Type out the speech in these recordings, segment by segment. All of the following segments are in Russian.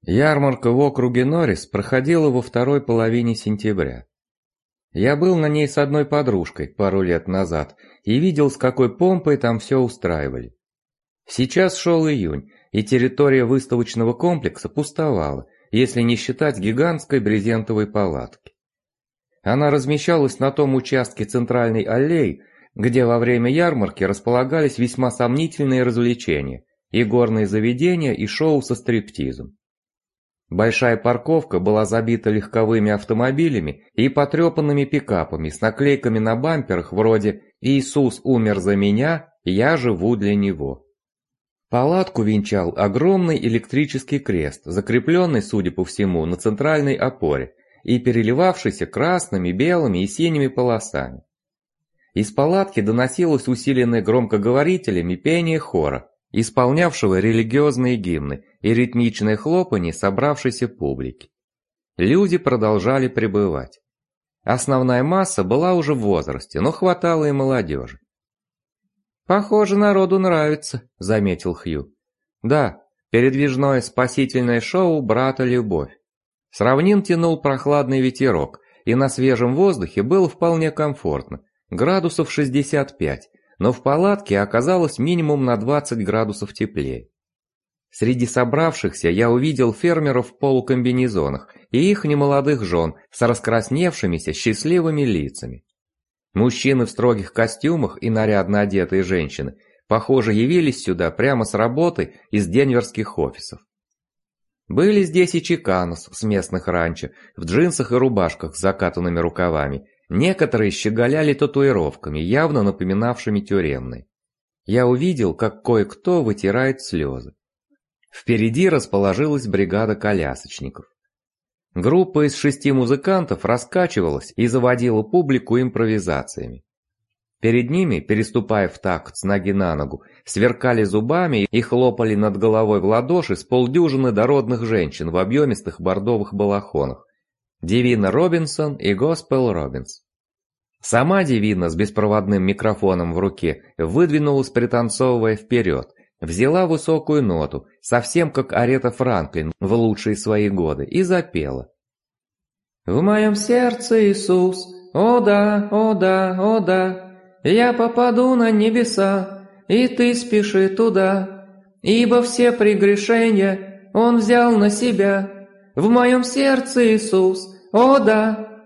Ярмарка в округе Норрис проходила во второй половине сентября. Я был на ней с одной подружкой пару лет назад и видел, с какой помпой там все устраивали. Сейчас шел июнь, и территория выставочного комплекса пустовала, если не считать гигантской брезентовой палатки. Она размещалась на том участке центральной аллеи, где во время ярмарки располагались весьма сомнительные развлечения, и горные заведения, и шоу со стриптизом. Большая парковка была забита легковыми автомобилями и потрепанными пикапами с наклейками на бамперах вроде «Иисус умер за меня, я живу для него». Палатку венчал огромный электрический крест, закрепленный, судя по всему, на центральной опоре и переливавшийся красными, белыми и синими полосами. Из палатки доносилось усиленное громкоговорителями пение хора, исполнявшего религиозные гимны, и ритмичное хлопанье собравшейся публики. Люди продолжали прибывать. Основная масса была уже в возрасте, но хватало и молодежи. «Похоже, народу нравится», — заметил Хью. «Да, передвижное спасительное шоу «Брата Любовь». С равнин тянул прохладный ветерок, и на свежем воздухе было вполне комфортно, градусов 65, но в палатке оказалось минимум на 20 градусов теплее. Среди собравшихся я увидел фермеров в полукомбинезонах и их немолодых жен с раскрасневшимися счастливыми лицами. Мужчины в строгих костюмах и нарядно одетые женщины, похоже, явились сюда прямо с работы из денверских офисов. Были здесь и чиканос с местных ранчо, в джинсах и рубашках с закатанными рукавами. Некоторые щеголяли татуировками, явно напоминавшими тюремные. Я увидел, как кое-кто вытирает слезы. Впереди расположилась бригада колясочников. Группа из 6 музыкантов раскачивалась и заводила публику импровизациями. Перед ними, переступая в такт с ноги на ногу, сверкали зубами и хлопали над головой в ладоши с полдюжины дородных женщин в объемистых бордовых балахонах. Дивина Робинсон и Госпел Робинс. Сама Дивина с беспроводным микрофоном в руке выдвинулась, пританцовывая вперед, взяла высокую ноту, совсем как Арета Франклин в лучшие свои годы, и запела. «В моем сердце Иисус, о да, о да, о да, я попаду на небеса, и ты спеши туда, ибо все прегрешения Он взял на себя. В моем сердце Иисус, о да!»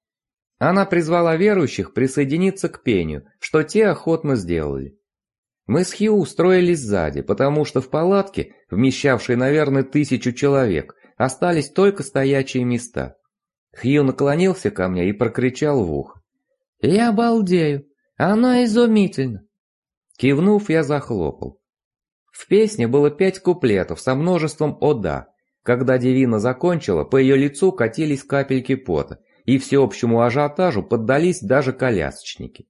Она призвала верующих присоединиться к пению, что те охотно сделали. Мы с Хью устроились сзади, потому что в палатке, вмещавшей, наверное, 1000 человек, остались только стоячие места. Хью наклонился ко мне и прокричал в ухо. «Я балдею! Она изумительна!» Кивнув, я захлопал. В песне было 5 куплетов со множеством «о да». Когда Дивина закончила, по ее лицу катились капельки пота, и всеобщему ажиотажу поддались даже колясочники.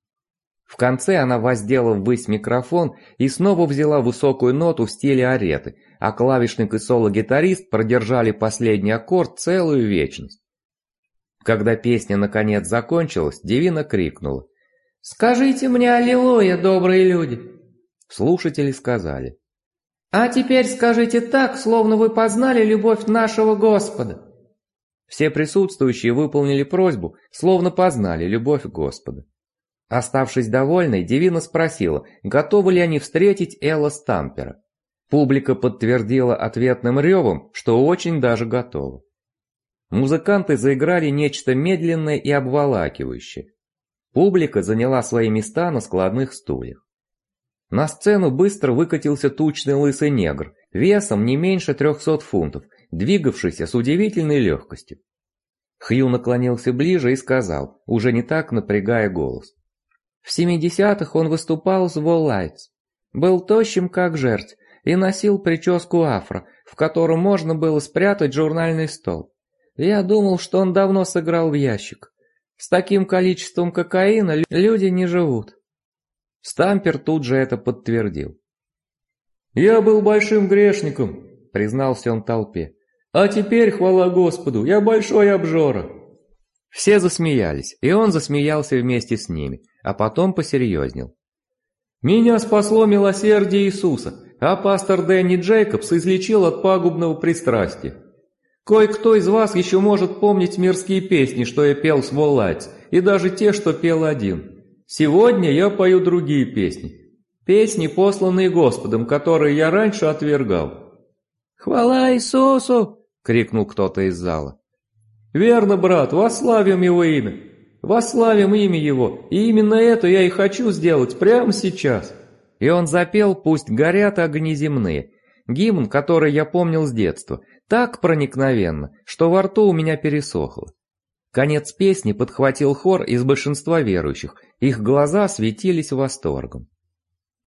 В конце она воздела ввысь микрофон и снова взяла высокую ноту в стиле Ареты, а клавишник и соло-гитарист продержали последний аккорд целую вечность. Когда песня наконец закончилась, Дивина крикнула: «Скажите мне аллилуйя, добрые люди!» Слушатели сказали: «А теперь скажите так, словно вы познали любовь нашего Господа». Все присутствующие выполнили просьбу, словно познали любовь Господа. Оставшись довольной, Дивина спросила, готовы ли они встретить Элла Стампера. Публика подтвердила ответным ревом, что очень даже готова. Музыканты заиграли нечто медленное и обволакивающее. Публика заняла свои места на складных стульях. На сцену быстро выкатился тучный лысый негр, весом не меньше 300 фунтов, двигавшийся с удивительной легкостью. Хью наклонился ближе и сказал, уже не так напрягая голос. В 70-х он выступал с Wall Lights. Был тощим как жерть и носил прическу афро, в котором можно было спрятать журнальный стол. Я думал, что он давно сыграл в ящик. С таким количеством кокаина люди не живут. Стампер тут же это подтвердил. «Я был большим грешником», — признался он толпе. «А теперь, хвала Господу, я большой обжора». Все засмеялись, и он засмеялся вместе с ними, а потом посерьезнел. «Меня спасло милосердие Иисуса, а пастор Дэнни Джейкобс излечил от пагубного пристрастия. Кое-кто из вас еще может помнить мирские песни, что я пел с Воллайтс, и даже те, что пел один. Сегодня я пою другие песни. Песни, посланные Господом, которые я раньше отвергал». «Хвала Иисусу!» — крикнул кто-то из зала. «Верно, брат, восславим Его имя. Восславим имя Его, и именно это я и хочу сделать прямо сейчас». И он запел «Пусть горят огни земные», гимн, который я помнил с детства, так проникновенно, что во рту у меня пересохло. Конец песни подхватил хор из большинства верующих, их глаза светились восторгом.